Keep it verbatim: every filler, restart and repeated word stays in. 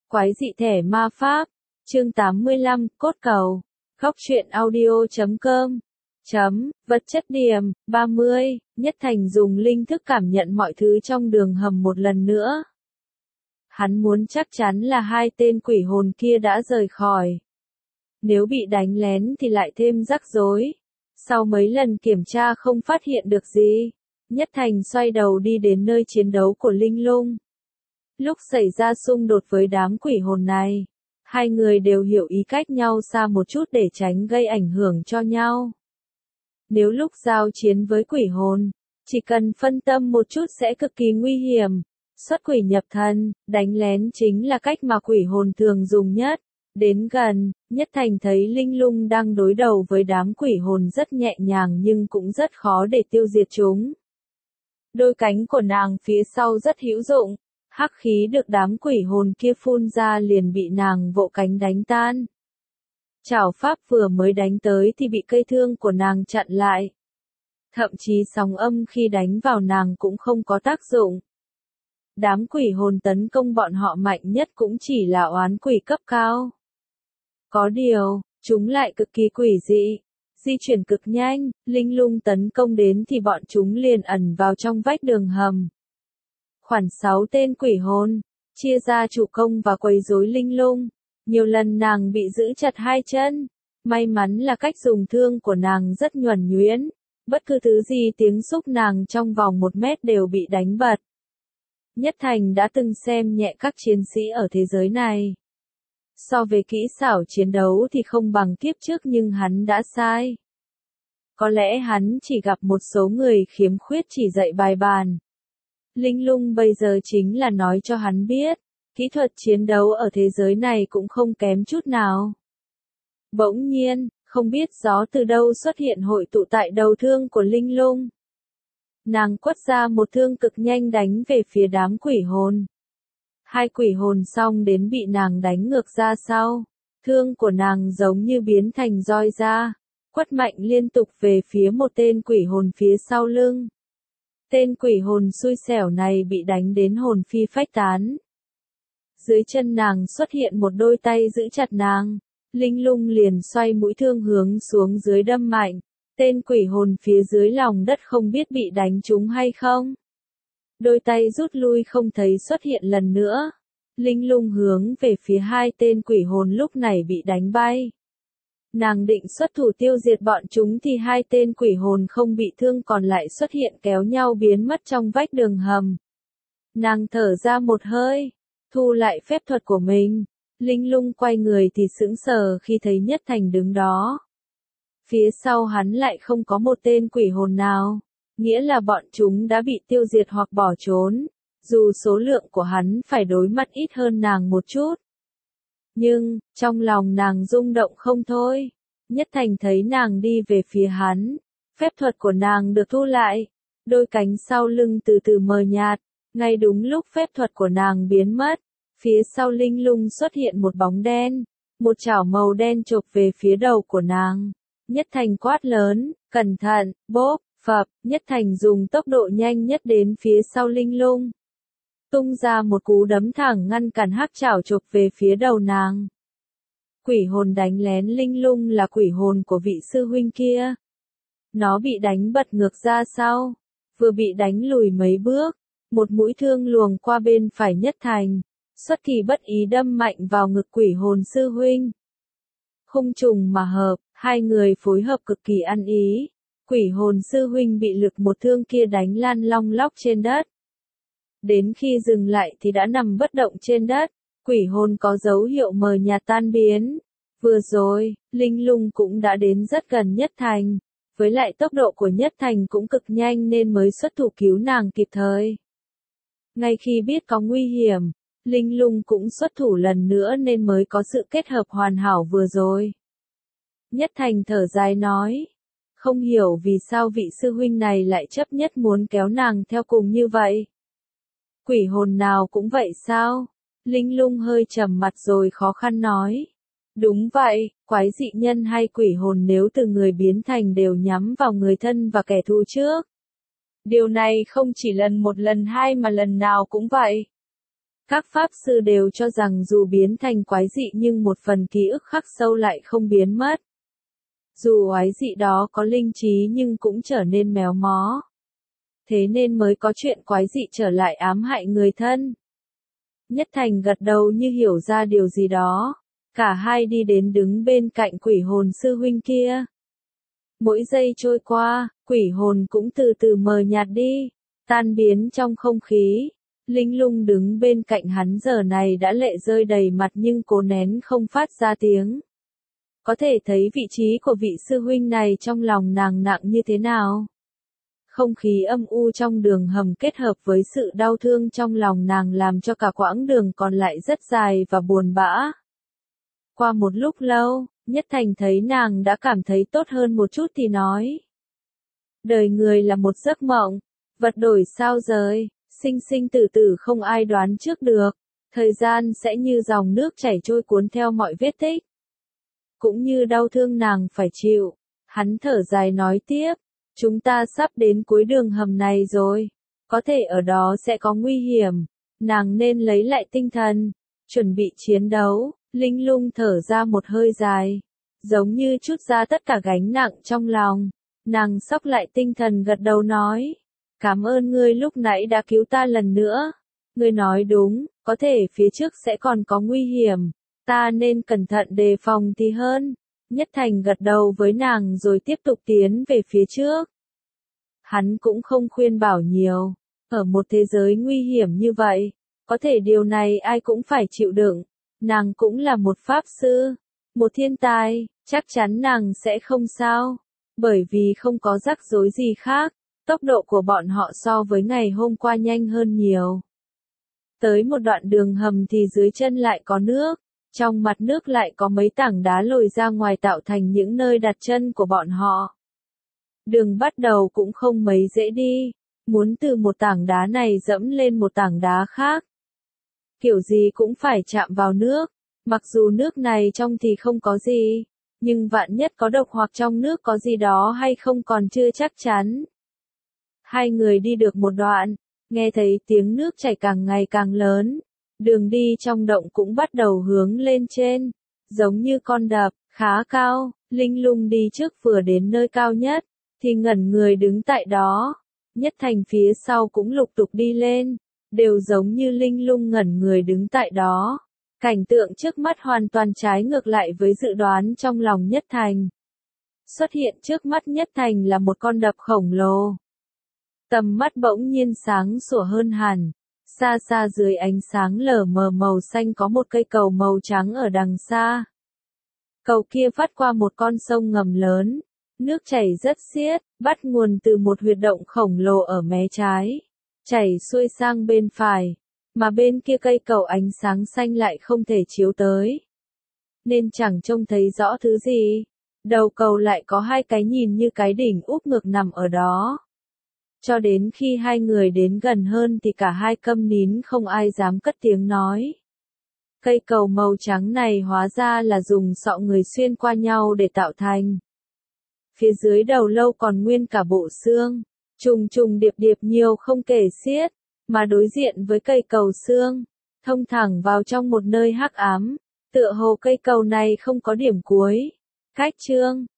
Quái dị thẻ ma pháp. Chương tám mươi lăm, cốt cầu. Góc truyện audio chấm com. Chấm, vật chất điểm, ba mươi, Nhất Thành dùng linh thức cảm nhận mọi thứ trong đường hầm một lần nữa. Hắn muốn chắc chắn là hai tên quỷ hồn kia đã rời khỏi. Nếu bị đánh lén thì lại thêm rắc rối. Sau mấy lần kiểm tra không phát hiện được gì, Nhất Thành xoay đầu đi đến nơi chiến đấu của Linh Lung. Lúc xảy ra xung đột với đám quỷ hồn này, hai người đều hiểu ý cách nhau xa một chút để tránh gây ảnh hưởng cho nhau. Nếu lúc giao chiến với quỷ hồn, chỉ cần phân tâm một chút sẽ cực kỳ nguy hiểm. Xuất quỷ nhập thần, đánh lén chính là cách mà quỷ hồn thường dùng nhất. Đến gần, Nhất Thành thấy Linh Lung đang đối đầu với đám quỷ hồn rất nhẹ nhàng nhưng cũng rất khó để tiêu diệt chúng. Đôi cánh của nàng phía sau rất hữu dụng, hắc khí được đám quỷ hồn kia phun ra liền bị nàng vỗ cánh đánh tan. Chảo pháp vừa mới đánh tới thì bị cây thương của nàng chặn lại. Thậm chí sóng âm khi đánh vào nàng cũng không có tác dụng. Đám quỷ hồn tấn công bọn họ mạnh nhất cũng chỉ là oán quỷ cấp cao. Có điều, chúng lại cực kỳ quỷ dị, di chuyển cực nhanh, Linh Lung tấn công đến thì bọn chúng liền ẩn vào trong vách đường hầm. Khoảng sáu tên quỷ hồn, chia ra chủ công và quấy rối Linh Lung, nhiều lần nàng bị giữ chặt hai chân, may mắn là cách dùng thương của nàng rất nhuần nhuyễn, bất cứ thứ gì tiếng xúc nàng trong vòng một mét đều bị đánh bật. Nhất Thành đã từng xem nhẹ các chiến sĩ ở thế giới này. So về kỹ xảo chiến đấu thì không bằng kiếp trước nhưng hắn đã sai. Có lẽ hắn chỉ gặp một số người khiếm khuyết chỉ dạy bài bàn. Linh Lung bây giờ chính là nói cho hắn biết, kỹ thuật chiến đấu ở thế giới này cũng không kém chút nào. Bỗng nhiên, không biết gió từ đâu xuất hiện hội tụ tại đầu thương của Linh Lung. Nàng quất ra một thương cực nhanh đánh về phía đám quỷ hồn. Hai quỷ hồn xong đến bị nàng đánh ngược ra sau. Thương của nàng giống như biến thành roi ra, quất mạnh liên tục về phía một tên quỷ hồn phía sau lưng. Tên quỷ hồn xui xẻo này bị đánh đến hồn phi phách tán. Dưới chân nàng xuất hiện một đôi tay giữ chặt nàng. Linh Lung liền xoay mũi thương hướng xuống dưới đâm mạnh. Tên quỷ hồn phía dưới lòng đất không biết bị đánh trúng hay không. Đôi tay rút lui không thấy xuất hiện lần nữa. Linh Lung hướng về phía hai tên quỷ hồn lúc này bị đánh bay. Nàng định xuất thủ tiêu diệt bọn chúng thì hai tên quỷ hồn không bị thương còn lại xuất hiện kéo nhau biến mất trong vách đường hầm. Nàng thở ra một hơi, thu lại phép thuật của mình. Linh Lung quay người thì sững sờ khi thấy Nhất Thành đứng đó. Phía sau hắn lại không có một tên quỷ hồn nào, nghĩa là bọn chúng đã bị tiêu diệt hoặc bỏ trốn, dù số lượng của hắn phải đối mặt ít hơn nàng một chút. Nhưng, trong lòng nàng rung động không thôi. Nhất Thành thấy nàng đi về phía hắn, phép thuật của nàng được thu lại, đôi cánh sau lưng từ từ mờ nhạt, ngay đúng lúc phép thuật của nàng biến mất, phía sau Linh Lung xuất hiện một bóng đen, một chảo màu đen chộp về phía đầu của nàng. Nhất Thành quát lớn, cẩn thận, bốp, phập, Nhất Thành dùng tốc độ nhanh nhất đến phía sau Linh Lung. Tung ra một cú đấm thẳng ngăn cản hắc chảo chộp về phía đầu nàng. Quỷ hồn đánh lén Linh Lung là quỷ hồn của vị sư huynh kia. Nó bị đánh bật ngược ra sau, vừa bị đánh lùi mấy bước, một mũi thương luồng qua bên phải Nhất Thành, xuất kỳ bất ý đâm mạnh vào ngực quỷ hồn sư huynh. Khung trùng mà hợp, hai người phối hợp cực kỳ ăn ý. Quỷ hồn sư huynh bị lực một thương kia đánh lăn long lóc trên đất. Đến khi dừng lại thì đã nằm bất động trên đất, quỷ hồn có dấu hiệu mờ nhạt tan biến. Vừa rồi, Linh Lung cũng đã đến rất gần Nhất Thành, với lại tốc độ của Nhất Thành cũng cực nhanh nên mới xuất thủ cứu nàng kịp thời. Ngay khi biết có nguy hiểm, Linh Lung cũng xuất thủ lần nữa nên mới có sự kết hợp hoàn hảo vừa rồi. Nhất Thành thở dài nói, không hiểu vì sao vị sư huynh này lại chấp nhất muốn kéo nàng theo cùng như vậy. Quỷ hồn nào cũng vậy sao? Linh Lung hơi trầm mặt rồi khó khăn nói. Đúng vậy, quái dị nhân hay quỷ hồn nếu từ người biến thành đều nhắm vào người thân và kẻ thù trước. Điều này không chỉ lần một lần hai mà lần nào cũng vậy. Các pháp sư đều cho rằng dù biến thành quái dị nhưng một phần ký ức khắc sâu lại không biến mất. Dù quái dị đó có linh trí nhưng cũng trở nên méo mó. Thế nên mới có chuyện quái dị trở lại ám hại người thân. Nhất Thành gật đầu như hiểu ra điều gì đó. Cả hai đi đến đứng bên cạnh quỷ hồn sư huynh kia. Mỗi giây trôi qua, quỷ hồn cũng từ từ mờ nhạt đi, tan biến trong không khí. Linh Lung đứng bên cạnh hắn giờ này đã lệ rơi đầy mặt nhưng cố nén không phát ra tiếng. Có thể thấy vị trí của vị sư huynh này trong lòng nàng nặng như thế nào. Không khí âm u trong đường hầm kết hợp với sự đau thương trong lòng nàng làm cho cả quãng đường còn lại rất dài và buồn bã. Qua một lúc lâu, Nhất Thành thấy nàng đã cảm thấy tốt hơn một chút thì nói. Đời người là một giấc mộng, vật đổi sao rời, sinh sinh tử tử không ai đoán trước được, thời gian sẽ như dòng nước chảy trôi cuốn theo mọi vết tích. Cũng như đau thương nàng phải chịu, hắn thở dài nói tiếp, chúng ta sắp đến cuối đường hầm này rồi, có thể ở đó sẽ có nguy hiểm, nàng nên lấy lại tinh thần, chuẩn bị chiến đấu. Linh Lung thở ra một hơi dài, giống như trút ra tất cả gánh nặng trong lòng. Nàng xốc lại tinh thần gật đầu nói, cảm ơn ngươi lúc nãy đã cứu ta lần nữa. Ngươi nói đúng, có thể phía trước sẽ còn có nguy hiểm, ta nên cẩn thận đề phòng thì hơn. Nhất Thành gật đầu với nàng rồi tiếp tục tiến về phía trước. Hắn cũng không khuyên bảo nhiều, ở một thế giới nguy hiểm như vậy, có thể điều này ai cũng phải chịu đựng. Nàng cũng là một pháp sư, một thiên tài, chắc chắn nàng sẽ không sao, bởi vì không có rắc rối gì khác, tốc độ của bọn họ so với ngày hôm qua nhanh hơn nhiều. Tới một đoạn đường hầm thì dưới chân lại có nước, trong mặt nước lại có mấy tảng đá lồi ra ngoài tạo thành những nơi đặt chân của bọn họ. Đường bắt đầu cũng không mấy dễ đi, muốn từ một tảng đá này dẫm lên một tảng đá khác. Kiểu gì cũng phải chạm vào nước, mặc dù nước này trong thì không có gì, nhưng vạn nhất có độc hoặc trong nước có gì đó hay không còn chưa chắc chắn. Hai người đi được một đoạn, nghe thấy tiếng nước chảy càng ngày càng lớn, đường đi trong động cũng bắt đầu hướng lên trên, giống như con đập, khá cao. Linh Lung đi trước vừa đến nơi cao nhất, thì ngẩn người đứng tại đó. Nhất Thành phía sau cũng lục tục đi lên, đều giống như Linh Lung ngẩn người đứng tại đó. Cảnh tượng trước mắt hoàn toàn trái ngược lại với dự đoán trong lòng Nhất Thành. Xuất hiện trước mắt Nhất Thành là một con đập khổng lồ. Tầm mắt bỗng nhiên sáng sủa hơn hẳn. Xa xa dưới ánh sáng lờ mờ màu xanh có một cây cầu màu trắng ở đằng xa. Cầu kia vắt qua một con sông ngầm lớn. Nước chảy rất xiết, bắt nguồn từ một huyệt động khổng lồ ở mé trái. Chảy xuôi sang bên phải, mà bên kia cây cầu ánh sáng xanh lại không thể chiếu tới. Nên chẳng trông thấy rõ thứ gì. Đầu cầu lại có hai cái nhìn như cái đỉnh úp ngược nằm ở đó. Cho đến khi hai người đến gần hơn thì cả hai câm nín không ai dám cất tiếng nói. Cây cầu màu trắng này hóa ra là dùng sọ người xuyên qua nhau để tạo thành. Phía dưới đầu lâu còn nguyên cả bộ xương, trùng trùng điệp điệp nhiều không kể xiết, mà đối diện với cây cầu xương, thông thẳng vào trong một nơi hắc ám, tựa hồ cây cầu này không có điểm cuối. Cách chương